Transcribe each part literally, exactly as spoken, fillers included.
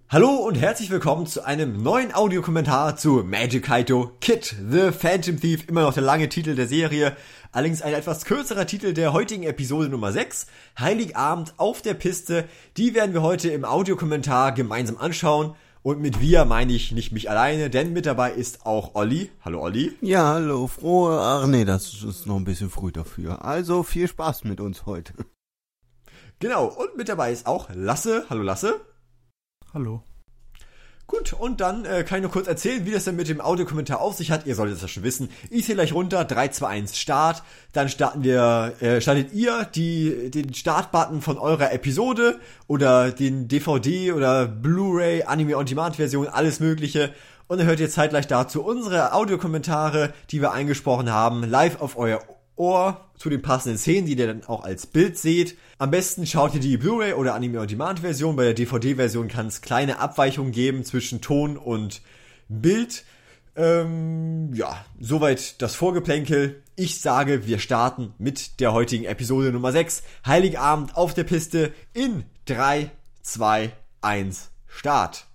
Hallo und herzlich willkommen zu einem neuen Audiokommentar zu Magic Kaito Kid the Phantom Thief, immer noch der lange Titel der Serie, allerdings ein etwas kürzerer Titel der heutigen Episode Nummer sechs, Heiligabend auf der Piste. Die werden wir heute im Audiokommentar gemeinsam anschauen und mit wir meine ich nicht mich alleine, denn mit dabei ist auch Olli. Hallo Olli. Ja, hallo, frohe, ach nee, das ist noch ein bisschen früh dafür, also viel Spaß mit uns heute. Genau, und mit dabei ist auch Lasse. Hallo Lasse. Hallo. Gut, und dann äh, kann ich nur kurz erzählen, wie das denn mit dem Audiokommentar auf sich hat. Ihr solltet das ja schon wissen. Ich zähle gleich runter, drei, zwei, eins, Start. Dann starten wir, äh, startet ihr die, den Startbutton von eurer Episode oder den D V D oder Blu-ray, Anime-on-Demand-Version, alles mögliche. Und dann hört ihr zeitgleich dazu unsere Audiokommentare, die wir eingesprochen haben, live auf euer Ohr zu den passenden Szenen, die ihr dann auch als Bild seht. Am besten schaut ihr die Blu-ray oder Anime-on-Demand-Version. Bei der D V D-Version kann es kleine Abweichungen geben zwischen Ton und Bild. Ähm, ja, soweit das Vorgeplänkel. Ich sage, wir starten mit der heutigen Episode Nummer sechs. Heiligabend auf der Piste in drei, zwei, eins, Start.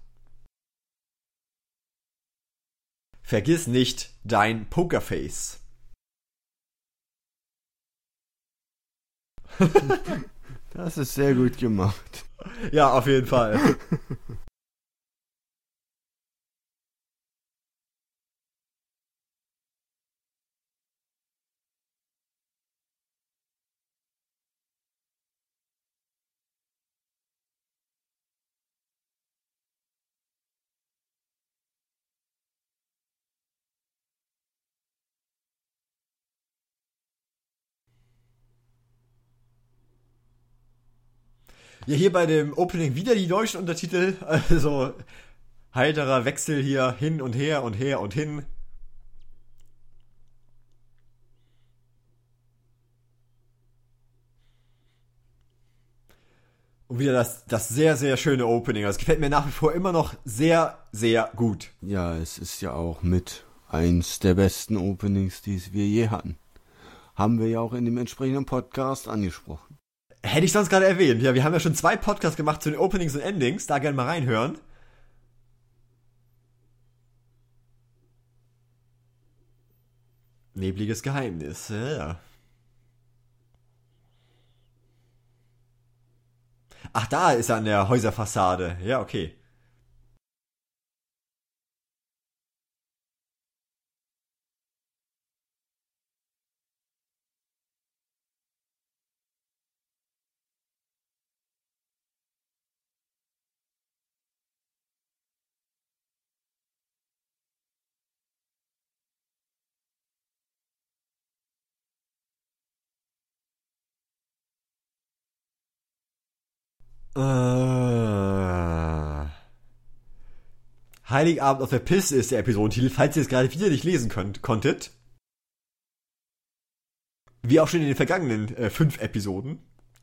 Vergiss nicht dein Pokerface. Das ist sehr gut gemacht. Ja, auf jeden Fall. Ja, hier bei dem Opening wieder die deutschen Untertitel, also heiterer Wechsel hier hin und her und her und hin. Und wieder das, das sehr, sehr schöne Opening. Das gefällt mir nach wie vor immer noch sehr, sehr gut. Ja, es ist ja auch mit eins der besten Openings, die wir je hatten. Haben wir ja auch in dem entsprechenden Podcast angesprochen. Hätte ich sonst gerade erwähnt. Ja, wir haben ja schon zwei Podcasts gemacht zu den Openings und Endings. Da gerne mal reinhören. Nebliges Geheimnis. Ja. Ach, da ist er an der Häuserfassade. Ja, okay. Äh... Heiligabend auf der Piste ist der Episodentitel, falls ihr es gerade wieder nicht lesen könnt, konntet. Wie auch schon in den vergangenen äh, fünf Episoden.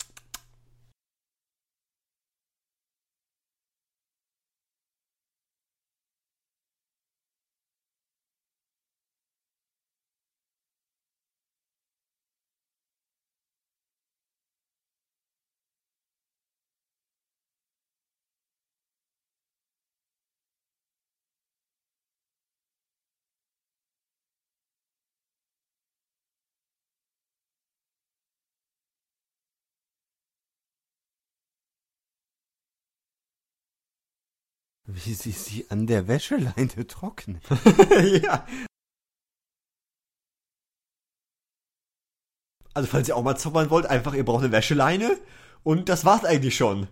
Wie sie sie an der Wäscheleine trocknet. Ja. Also falls ihr auch mal zaubern wollt, einfach ihr braucht eine Wäscheleine und das war's eigentlich schon.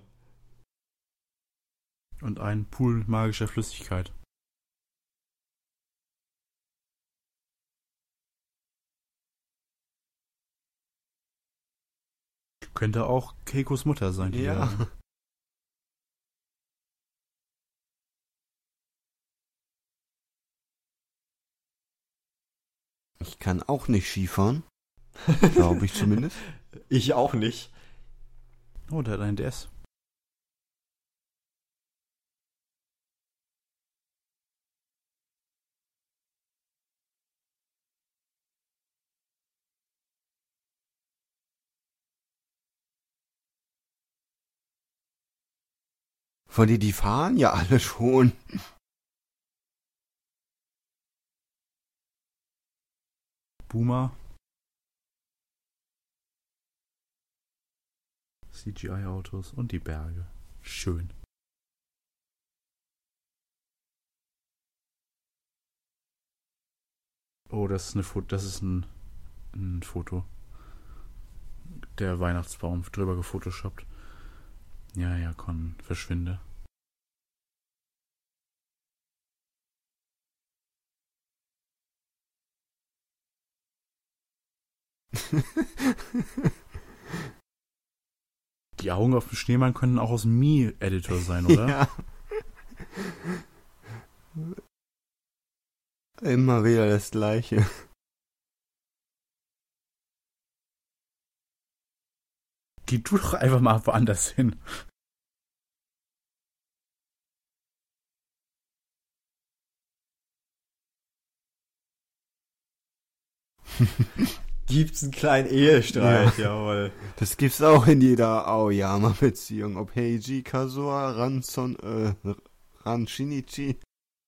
Und ein Pool magischer Flüssigkeit. Könnte auch Keikos Mutter sein. Die Ja. ja. Ich kann auch nicht Skifahren. Glaube ich zumindest. Ich auch nicht. Oh, der hat einen D S. Von denen, die fahren ja alle schon. Boomer. C G I-Autos und die Berge. Schön. Oh, das ist eine Foto, das ist ein, ein Foto. Der Weihnachtsbaum drüber gefotoshoppt. Ja, ja, Con, verschwinde. Die Augen auf dem Schneemann könnten auch aus dem Mii-Editor sein, oder? Ja. Immer wieder das Gleiche. Geh du doch einfach mal woanders hin. Gibt's einen kleinen Ehestreit, ja. Jawohl. Das gibt's auch in jeder Aoyama-Beziehung. Ob Heiji, Kazuha, Ranson, äh, Ran Shinichi.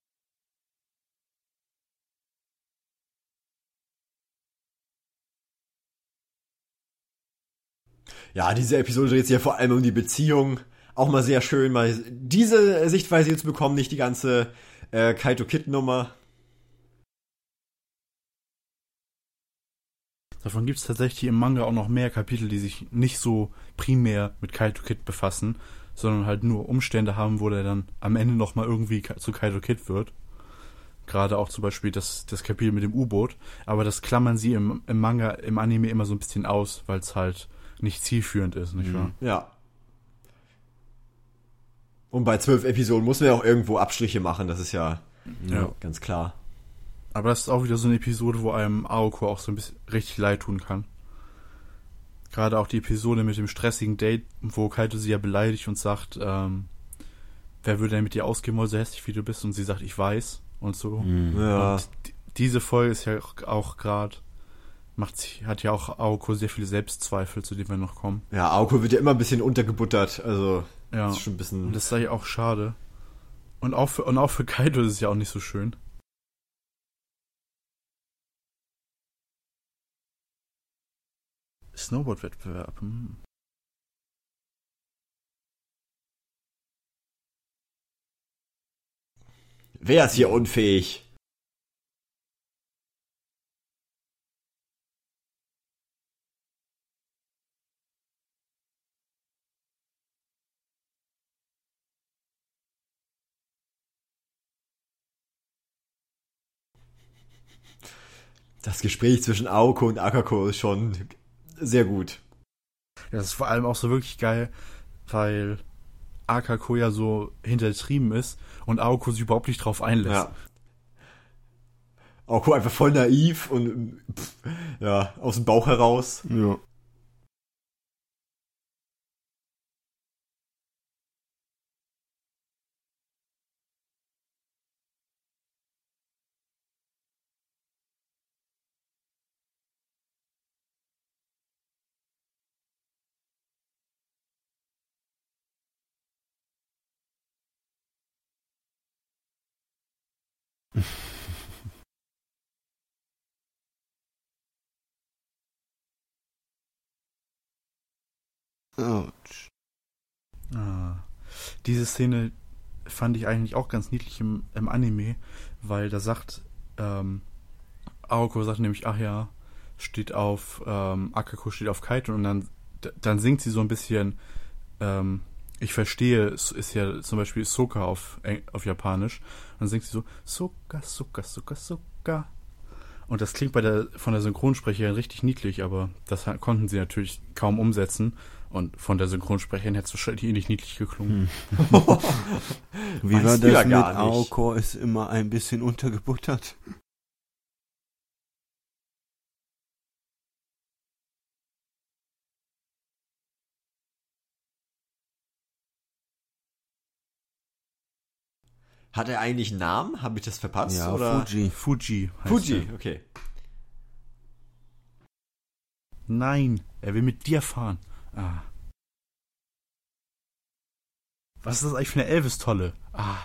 Ja, diese Episode dreht sich ja vor allem um die Beziehung. Auch mal sehr schön, mal diese Sichtweise hier zu bekommen, nicht die ganze äh, Kaito-Kid-Nummer. Davon gibt es tatsächlich im Manga auch noch mehr Kapitel, die sich nicht so primär mit Kaito Kid befassen, sondern halt nur Umstände haben, wo der dann am Ende nochmal irgendwie zu Kaito Kid wird. Gerade auch zum Beispiel das, das Kapitel mit dem U-Boot. Aber das klammern sie im, im Manga, im Anime immer so ein bisschen aus, weil es halt nicht zielführend ist, nicht wahr? Ja. Und bei zwölf Episoden muss man ja auch irgendwo Abstriche machen, das ist ja, Ja. ganz klar. Aber das ist auch wieder so eine Episode, wo einem Aoko auch so ein bisschen richtig leid tun kann. Gerade auch die Episode mit dem stressigen Date, wo Kaito sie ja beleidigt und sagt, ähm, wer würde denn mit dir ausgehen wollen, so hässlich wie du bist? Und sie sagt, ich weiß und so. Ja. Und d- diese Folge ist ja auch, auch gerade, macht sie, hat ja auch Aoko sehr viele Selbstzweifel, zu denen wir noch kommen. Ja, Aoko wird ja immer ein bisschen untergebuttert, also Ja. das ist schon ein bisschen... Und das sei ja auch schade. Und auch für, und auch für Kaito ist es ja auch nicht so schön. Snowboard-Wettbewerb. Hm. Wer ist hier unfähig? Das Gespräch zwischen Aoko und Akako ist schon sehr gut. Ja, das ist vor allem auch so wirklich geil, weil Akako ja so hintertrieben ist und Aoko sich überhaupt nicht drauf einlässt. Ja. Aoko einfach voll naiv und pff, ja, aus dem Bauch heraus. Ja. Autsch. Ah. Diese Szene fand ich eigentlich auch ganz niedlich im, im Anime, weil da sagt, ähm, Aoko sagt nämlich, ach ja, steht auf, ähm, Akako steht auf Kaito und dann, d- dann singt sie so ein bisschen, ähm, ich verstehe, es ist ja zum Beispiel Soka auf, Eng- auf Japanisch, und dann singt sie so, Soka, Soka, Soka, Soka. Und das klingt bei der, von der Synchronsprecherin richtig niedlich, aber das ha- konnten sie natürlich kaum umsetzen. Und von der Synchronsprecherin hätte es wahrscheinlich ähnlich niedlich geklungen. Wie Weißt war du ja das mit gar nicht. Aoko ist immer ein bisschen untergebuttert? Hat er eigentlich einen Namen? Habe ich das verpasst? Ja, oder? Fuji. Fuji heißt Fuji, er. okay. Nein, er will mit dir fahren. Ah. Was ist das eigentlich für eine Elvis-Tolle? Ah.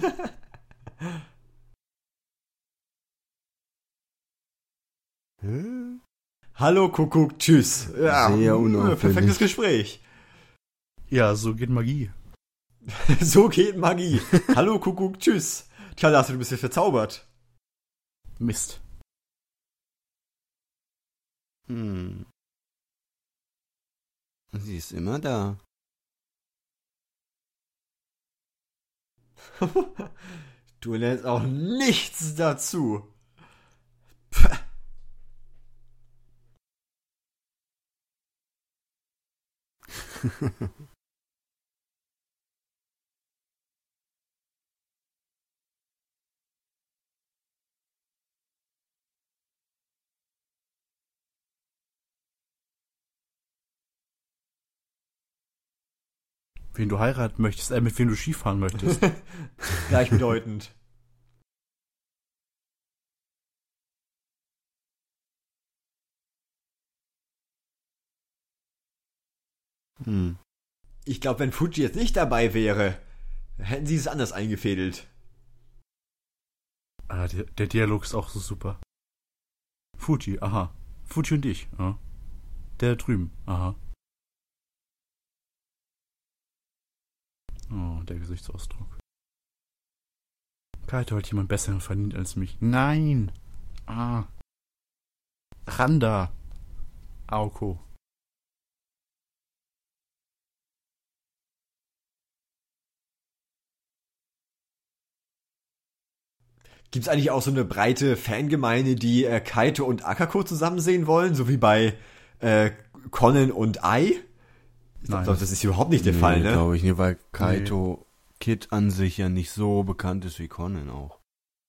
Hä? Hallo Kuckuck, tschüss. Ja, Sehr mh, unauffällig. perfektes Gespräch. Ja, so geht Magie. So geht Magie. Hallo Kuckuck, tschüss. Tja, Lasse, du bist hier verzaubert. Mist. Hm. Sie ist immer da. Du lernst auch nichts dazu. Wen du heiraten möchtest, äh, mit wem du Skifahren möchtest. Gleichbedeutend. Hm. Ich glaube, wenn Fuji jetzt nicht dabei wäre, hätten sie es anders eingefädelt. Ah, der, der Dialog ist auch so super. Fuji, aha. Fuji und ich, ja. Der drüben, aha. Oh, der Gesichtsausdruck. Kaito hat jemand Besseren verdient als mich. Nein! Ah. Randa. Aoko. Gibt es eigentlich auch so eine breite Fangemeinde, die äh, Kaito und Akako zusammen sehen wollen, so wie bei äh, Conan und Ai? Ich Nein. glaube, das ist überhaupt nicht der Nee, Fall, ne? glaube ich nicht, weil Kaito Kid an sich ja nicht so bekannt ist wie Conan auch.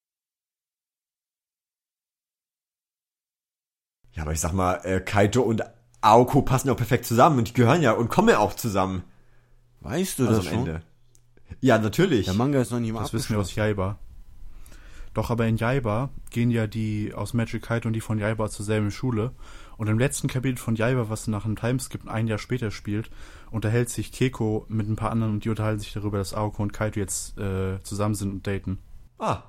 Ja, aber ich sag mal, äh, Kaito und Aoko passen ja auch perfekt zusammen und die gehören ja und kommen ja auch zusammen. Weißt du Also das am schon? Ende. Ja, natürlich. Der Manga ist noch nicht mal Das wissen wir aus Jaiba. Doch, aber in Jaiba gehen ja die aus Magic Kaito und die von Jaiba zur selben Schule. Und im letzten Kapitel von Jaiba, was nach einem Timeskip ein Jahr später spielt, unterhält sich Keiko mit ein paar anderen und die unterhalten sich darüber, dass Aoko und Kaito jetzt äh, zusammen sind und daten. Ah.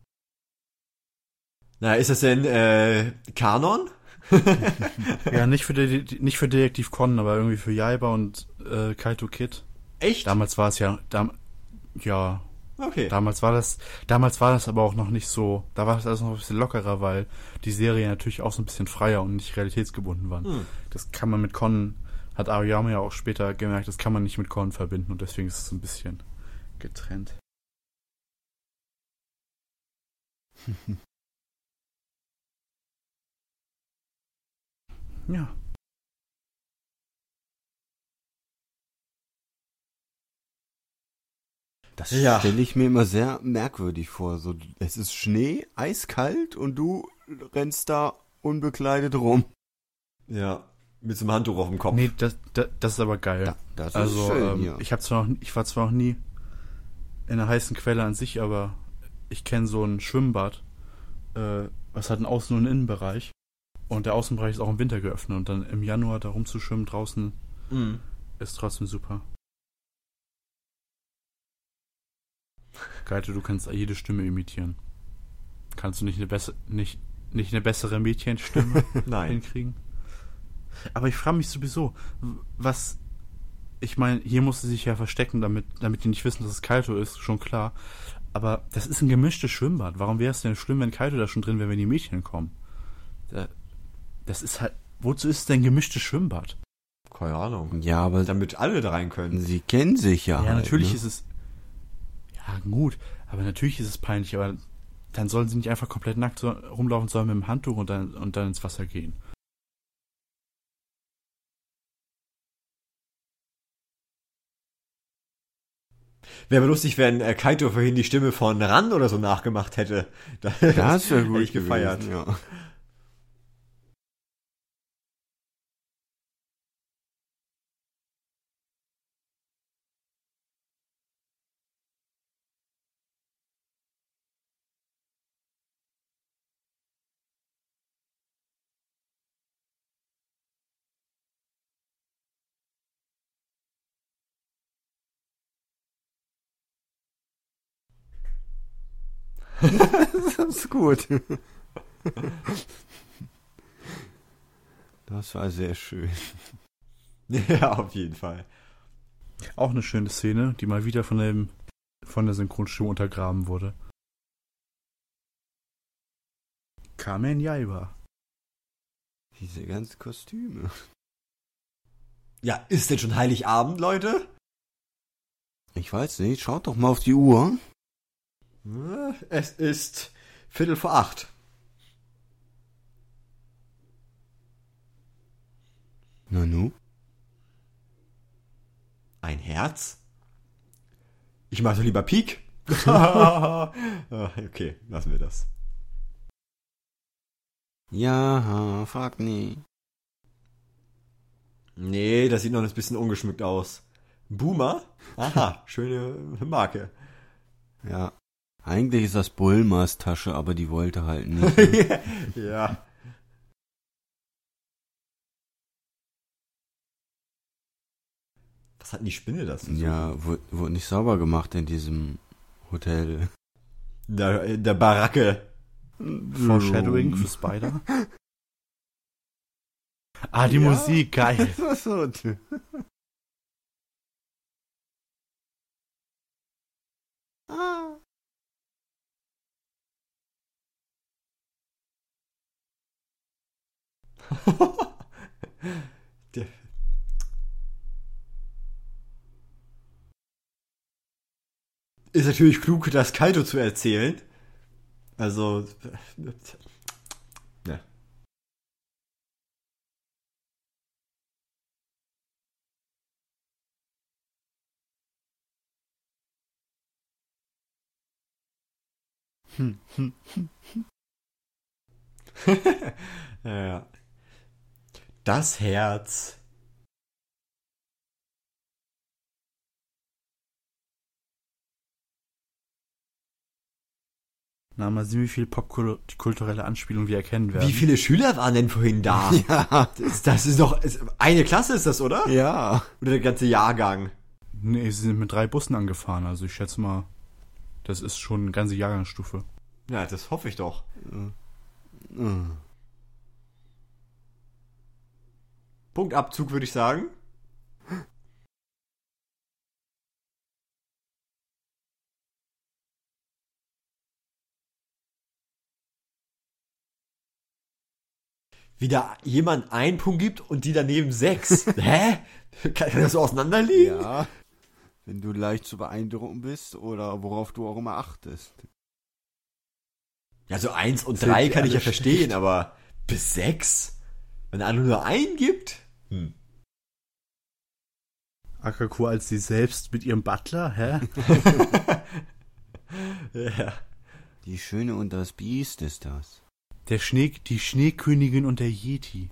Na, ist das denn äh, Kanon? Ja, nicht für, De- nicht für Detektiv Conan, aber irgendwie für Jaiba und äh, Kaito Kid. Echt? Damals war es ja, dam- ja, Okay. damals war das, damals war das aber auch noch nicht so, da war das alles noch ein bisschen lockerer, weil die Serie natürlich auch so ein bisschen freier und nicht realitätsgebunden war. Hm. Das kann man mit Conan, hat Aoyama ja auch später gemerkt, das kann man nicht mit Conan verbinden und deswegen ist es so ein bisschen getrennt. Ja. Das Ja. stelle ich mir immer sehr merkwürdig vor. So, es ist Schnee, eiskalt und du rennst da unbekleidet rum. Ja. Mit so einem Handtuch auf dem Kopf. Nee, das, das, das ist aber geil. Da, das also, ist schön ähm, hier. ich hab zwar noch, ich war zwar noch nie in einer heißen Quelle an sich, aber ich kenne so ein Schwimmbad, äh, was hat einen Außen- und Innenbereich. Und der Außenbereich ist auch im Winter geöffnet und dann im Januar da rumzuschwimmen draußen Mhm. ist trotzdem super. Geite, du kannst jede Stimme imitieren. Kannst du nicht eine bessere, nicht, nicht eine bessere Mädchenstimme Nein. hinkriegen? Aber ich frage mich sowieso, was, ich meine, hier musste sich ja verstecken, damit, damit die nicht wissen, dass es Kaito ist, schon klar. Aber das ist ein gemischtes Schwimmbad. Warum wäre es denn schlimm, wenn Kaito da schon drin wäre, wenn die Mädchen kommen? Da, das ist halt, wozu ist es denn gemischtes Schwimmbad? Keine Ahnung. Ja, aber Damit alle da rein können. sie kennen sich ja. Ja, halt, natürlich ne? ist es, ja gut, aber natürlich ist es peinlich, aber dann sollen sie nicht einfach komplett nackt so rumlaufen, sondern mit dem Handtuch und dann, und dann ins Wasser gehen. Wäre aber lustig, wenn äh, Kaito vorhin die Stimme von Ran oder so nachgemacht hätte. Das, Das wäre gut hätte ich gefeiert. gewesen, ja. Das ist gut. Das war sehr schön. Ja, auf jeden Fall. Auch eine schöne Szene, die mal wieder von dem von der Synchronstimme untergraben wurde. Kamen Jaiba. Diese ganzen Kostüme. Ja, ist denn schon Heiligabend, Leute? Ich weiß nicht, schaut doch mal auf die Uhr. Es ist Viertel vor acht. Nanu? Ein Herz? Ich mach doch lieber Pik. Ah, okay, lassen wir das. Ja, frag nie. Nee, das sieht noch ein bisschen ungeschmückt aus. Boomer? Aha, schöne Marke. Ja. Eigentlich ist das Bulmas Tasche, aber die wollte halt nicht. Ja. Was hat denn die Spinne das? zu Ja, wurde, wurde nicht sauber gemacht in diesem Hotel. In der, in der Baracke. Foreshadowing für Spider. Ah, die Ja. Musik, geil. Das war so. Ah. Der, ist natürlich klug, das Kaito zu erzählen. Also, ja. Hm, hm. Ja. Das Herz. Na, mal sehen, wie viel popkulturelle Anspielungen wir erkennen werden. Wie viele Schüler waren denn vorhin da? Ja. Das, das ist doch, ist, eine Klasse ist das, oder? Ja. Oder der ganze Jahrgang? Nee, sie sind mit drei Bussen angefahren, also ich schätze mal, das ist schon eine ganze Jahrgangsstufe. Ja, das hoffe ich doch. Hm. Punktabzug, würde ich sagen. Wieder jemand einen Punkt gibt und die daneben sechs. Hä? Kann das so auseinanderliegen? Ja. Wenn du leicht zu beeindrucken bist oder worauf du auch immer achtest. Ja, so eins und Sind drei die kann ich ja alle verstehen, schlecht? aber bis sechs? Wenn der andere nur einen gibt? Hm. Akaku als sie selbst mit ihrem Butler, hä? Ja. Die Schöne und das Biest ist das. Der Schnee, die Schneekönigin und der Yeti.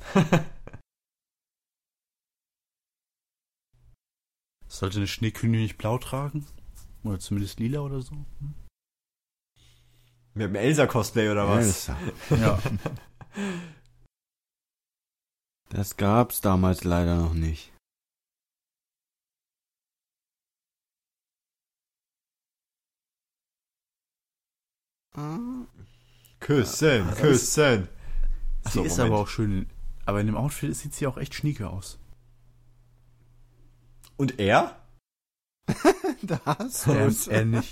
Sollte eine Schneekönigin nicht blau tragen? Oder zumindest lila oder so? Hm? Mit dem Elsa-Cosplay oder was? Elsa. Ja. Das gab's damals leider noch nicht. Ah. Küssen, Ah, das- küssen. Sie Achso, ist Moment. aber auch schön. Aber in dem Outfit sieht sie auch echt schnieke aus. Und er? Das Er, er nicht.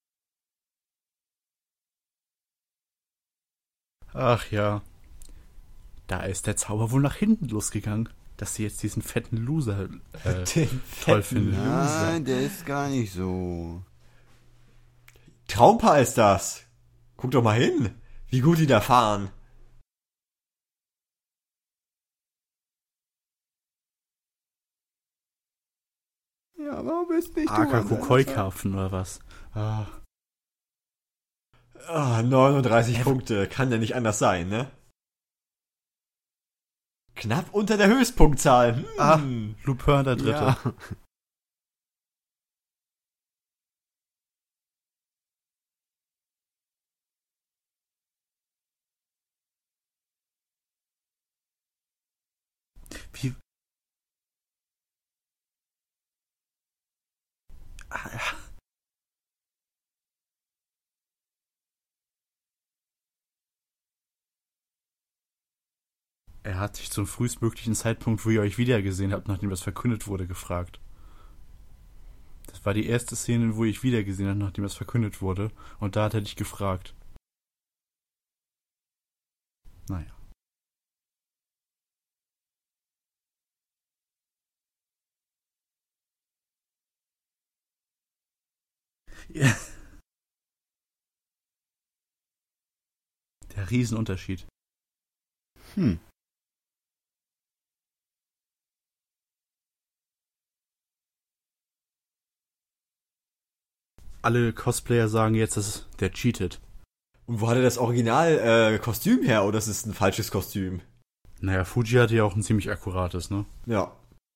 Ach ja. Da ist der Zauber wohl nach hinten losgegangen, dass sie jetzt diesen fetten Loser äh, Den toll fetten findet. Nein, der ist gar nicht so. Traumpaar ist das. Guck doch mal hin, wie gut die da fahren. Ja, warum ist nicht Akaku du? Koi-Karpfen oder was? Ah. Ah, neununddreißig Punkte, kann ja nicht anders sein, ne? Knapp unter der Höchstpunktzahl. Hm. Ah, Lupin der Dritte. Ja. Wie? Ah, ja. Er hat sich zum frühestmöglichen Zeitpunkt, wo ihr euch wiedergesehen habt, nachdem das verkündet wurde, gefragt. Das war die erste Szene, wo ich wiedergesehen habe, nachdem das verkündet wurde. Und da hat er dich gefragt. Naja. Ja. Der Riesenunterschied. Hm. Alle Cosplayer sagen jetzt, dass der cheatet. Und wo hat er das Original-Kostüm her? Oder ist es ein falsches Kostüm? Naja, Fuji hatte ja auch ein ziemlich akkurates, ne? Ja.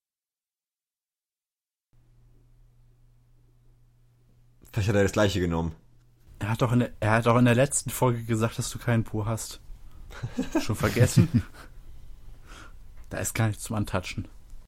Vielleicht hat er das gleiche genommen. Er hat doch in der, er hat auch in der letzten Folge gesagt, dass du keinen Po hast. Schon vergessen? Da ist gar nichts zum Antatschen.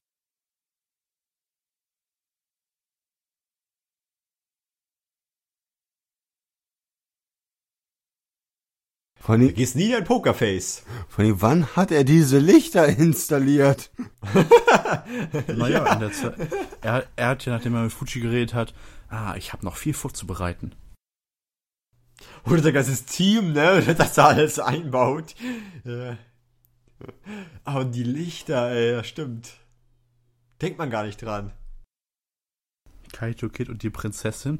Von Du den, gehst nie in ein Pokerface. von den, wann hat er diese Lichter installiert? Naja, in der Zeit, er, er hat ja, nachdem er mit Fuji geredet hat, ah, ich habe noch viel vorzubereiten. Oder sein ganzes Team, ne, das da alles einbaut. Ja. Aber die Lichter, ey, das stimmt. Denkt man gar nicht dran. Kaito Kid und die Prinzessin.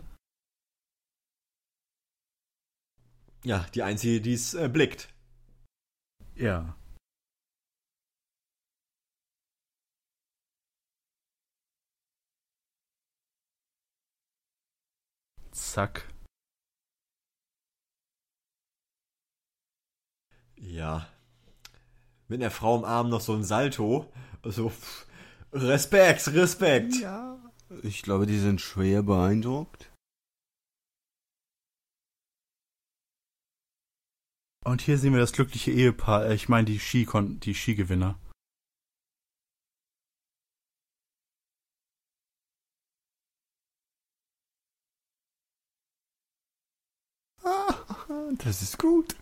Ja, die einzige, die es äh, blickt. Ja. Zack. Ja. Mit einer Frau im Arm noch so ein Salto. Also, pff, Respekt, Respekt. Ja. Ich glaube, die sind schwer beeindruckt. Und hier sehen wir das glückliche Ehepaar, äh, ich meine die Ski die Skigewinner. Das ist gut.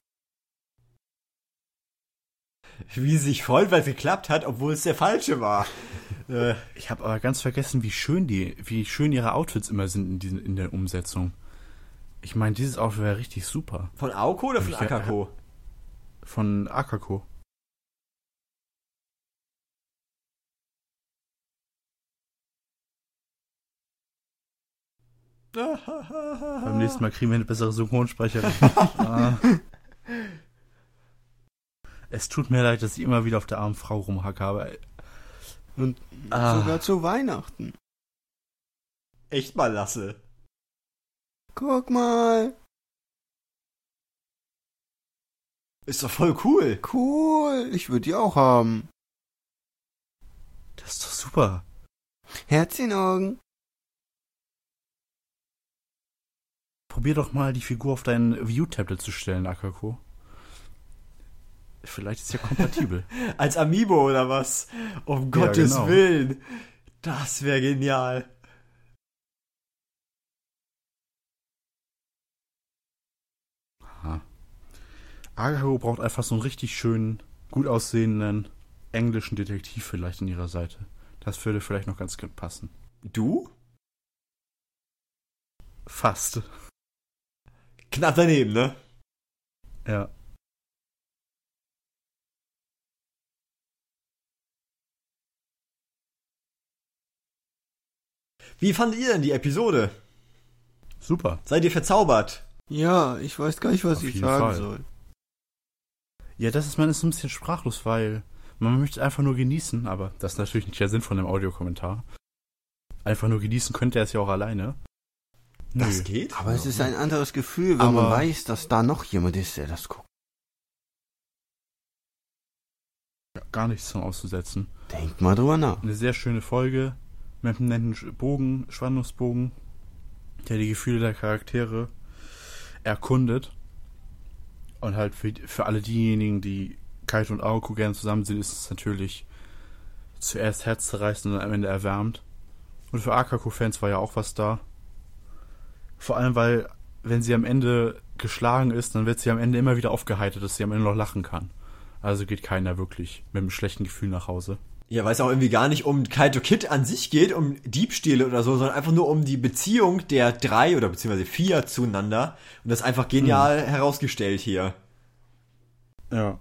Wie sie sich freut, weil es geklappt hat, obwohl es der falsche war. äh, Ich habe aber ganz vergessen, wie schön die, wie schön ihre Outfits immer sind in, diesen, in der Umsetzung. Ich meine, dieses Outfit wäre richtig super. von Aoko oder von Ich- Akako? Von Akako. Beim nächsten Mal kriegen wir eine bessere Synchronsprecherin. ah. Es tut mir leid, dass ich immer wieder auf der armen Frau rumhacke, aber Und Ah. sogar zu Weihnachten. Echt mal lasse. Guck mal. Ist doch voll cool. Cool. Ich würde die auch haben. das ist doch super. Herzchenaugen. Probier doch mal die Figur auf dein View-Tablet zu stellen, Akako. Vielleicht ist ja kompatibel. Als Amiibo oder was? Um Gottes genau. Willen. Das wäre genial. Aha. Akako braucht einfach so einen richtig schönen, gut aussehenden englischen Detektiv vielleicht an ihrer Seite. Das würde vielleicht noch ganz gut passen. Du? Fast. Knapp daneben, ne? Ja. Wie fandet ihr denn die Episode? Super. Seid ihr verzaubert? Ja, ich weiß gar nicht, was Auf ich jeden sagen Fall. soll. Ja, das ist, man ist ein bisschen sprachlos, weil man möchte einfach nur genießen, aber das ist natürlich nicht der Sinn von dem Audiokommentar. Einfach nur genießen könnte er es ja auch alleine. Das Nö. geht? Aber es ist ein anderes Gefühl, wenn Aber- man weiß, dass da noch jemand ist, der das guckt. Ja, gar nichts zum Auszusetzen. Denkt mal drüber nach. Eine sehr schöne Folge mit einem netten Sch- Bogen, Spannungsbogen, der die Gefühle der Charaktere erkundet. Und halt für, für alle diejenigen, die Kaito und Aoko gerne zusammen sind, ist es natürlich zuerst herzzerreißend und am Ende erwärmt. Und für Akako-Fans war ja auch was da. Vor allem, weil, wenn sie am Ende geschlagen ist, dann wird sie am Ende immer wieder aufgeheitert, dass sie am Ende noch lachen kann. Also geht keiner wirklich mit einem schlechten Gefühl nach Hause. Ja, weil es auch irgendwie gar nicht um Kaito Kid an sich geht, um Diebstähle oder so, sondern einfach nur um die Beziehung der drei oder beziehungsweise vier zueinander. Und das ist einfach genial hm. herausgestellt hier. Ja.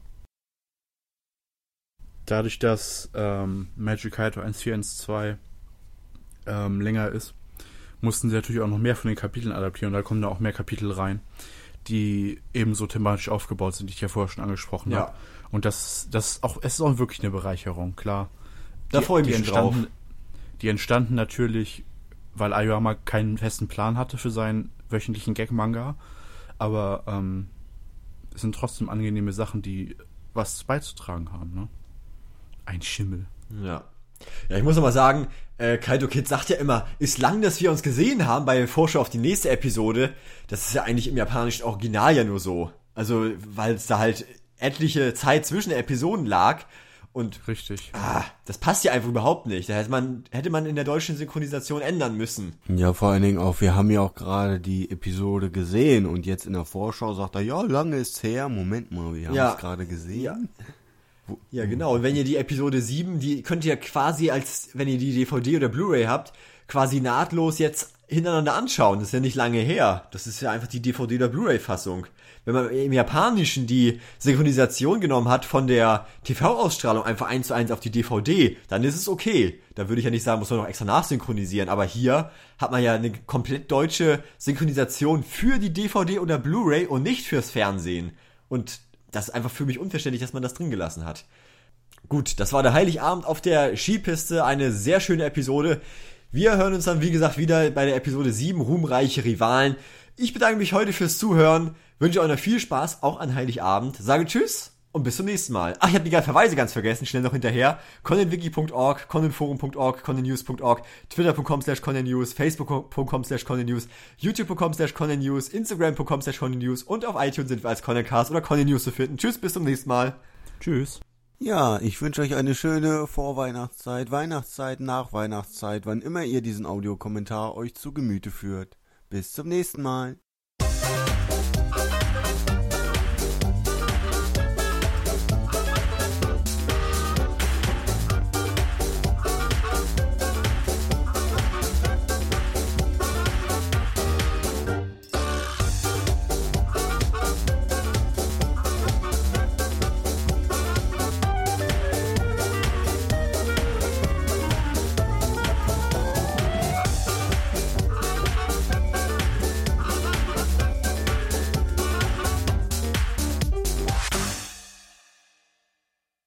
Dadurch, dass ähm, Magic Kaito eins Punkt vier eins Punkt zwei ähm, länger ist, mussten sie natürlich auch noch mehr von den Kapiteln adaptieren. Und da kommen da auch mehr Kapitel rein, die ebenso thematisch aufgebaut sind, die ich ja vorher schon angesprochen ja. habe. Und das, das auch, es ist auch wirklich eine Bereicherung, klar. Da Die, freue ich die mich drauf. Die entstanden natürlich, weil Aoyama keinen festen Plan hatte für seinen wöchentlichen Gag-Manga. Aber ähm, es sind trotzdem angenehme Sachen, die was beizutragen haben, ne? Ein Schimmel. Ja. Ja, ich muss noch mal sagen, äh, Kaito Kid sagt ja immer, ist lang, dass wir uns gesehen haben bei der Vorschau auf die nächste Episode. Das ist ja eigentlich im japanischen Original ja nur so. Also, weil es da halt etliche Zeit zwischen Episoden lag. Und richtig. Ah, das passt ja einfach überhaupt nicht. Da hätte man, hätte man in der deutschen Synchronisation ändern müssen. Ja, vor allen Dingen auch, wir haben ja auch gerade die Episode gesehen und jetzt in der Vorschau sagt er, ja, lange ist's her. Moment mal, wir haben es Ja. gerade gesehen. Ja. Ja, genau. Und wenn ihr die Episode sieben, die könnt ihr quasi als, wenn ihr die D V D oder Blu-ray habt, quasi nahtlos jetzt hintereinander anschauen. Das ist ja nicht lange her. Das ist ja einfach die D V D oder Blu-ray-Fassung. Wenn man im Japanischen die Synchronisation genommen hat von der T V-Ausstrahlung einfach eins zu eins auf die D V D, dann ist es okay. Da würde ich ja nicht sagen, muss man noch extra nachsynchronisieren. Aber hier hat man ja eine komplett deutsche Synchronisation für die D V D oder Blu-ray und nicht fürs Fernsehen. Und das ist einfach für mich unverständlich, dass man das drin gelassen hat. Gut, das war der Heiligabend auf der Skipiste. Eine sehr schöne Episode. Wir hören uns dann, wie gesagt, wieder bei der Episode sieben, Ruhmreiche Rivalen. Ich bedanke mich heute fürs Zuhören. Wünsche euch noch viel Spaß, auch an Heiligabend. Sage Tschüss und bis zum nächsten Mal. Ach, ich habe die Verweise ganz vergessen. Schnell noch hinterher. conanwiki punkt org, conanforum punkt org, conannews punkt org, twitter punkt com slash conannews, facebook punkt com slash conannews, youtube punkt com slash conannews, instagram punkt com slash conannews und auf iTunes sind wir als Conancast oder Conannews zu finden. Tschüss, bis zum nächsten Mal. Tschüss. Ja, ich wünsche euch eine schöne Vorweihnachtszeit, Weihnachtszeit, Nachweihnachtszeit, wann immer ihr diesen Audiokommentar euch zu Gemüte führt. Bis zum nächsten Mal.